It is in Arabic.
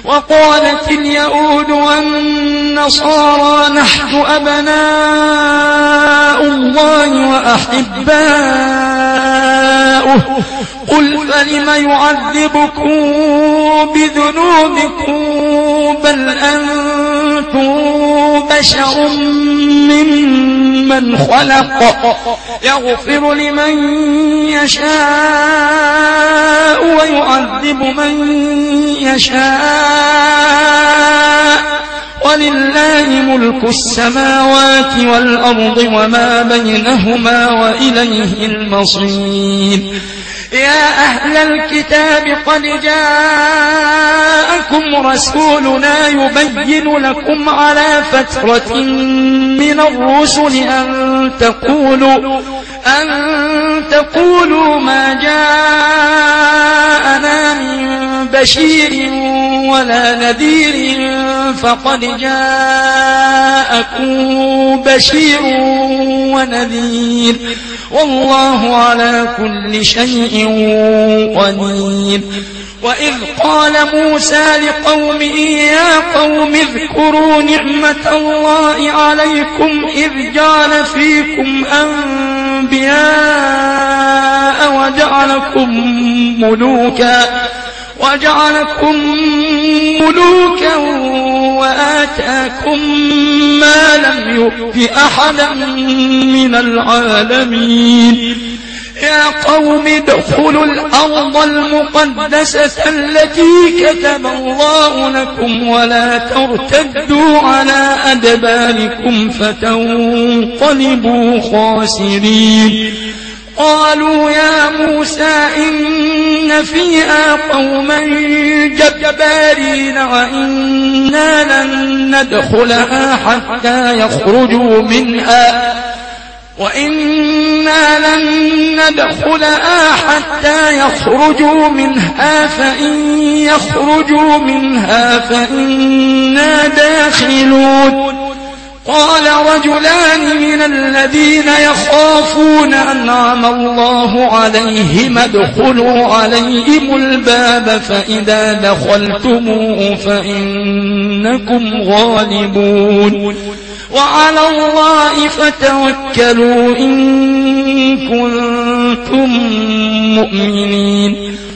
وقالت اليهود والنصارى نحن أبناء الله وأحباؤه قل فلم يعذبكم بذنوبكم بل أنتم بشر ممن خلق يغفر لمن يشاء ويعذب من يشاء ولله ملك السماوات والأرض وما بينهما وإليه المصير. يا أهل الكتاب قد جاءكم رسولنا يبين لكم على فترة من الرسل أن تقولوا ما جاءنا من بشير ولا نذير فقد جاءكم بشير ونذير والله على كل شيء قدير. وإذ قال موسى لقومه يا قوم اذكروا نعمة الله عليكم إذ جعل فيكم أنبياء وجعلكم ملوكا وآتاكم ما لم يؤت أحدا من العالمين. يا قوم ادخلوا الأرض المقدسة التي كتب الله لكم ولا ترتدوا على أدباركم فتنقلبوا خاسرين. قالوا يا موسى إن فيها قوما جبارين وإنا لن ندخلها حتى يخرجوا منها فإن يخرجوا منها فإنا داخلون. قال رجلان من الذين يخافون أنعم الله عليهم ادخلوا عليهم الباب فإذا دخلتموه فإنكم غالبون وعلى الله فتوكلوا إن كنتم مؤمنين.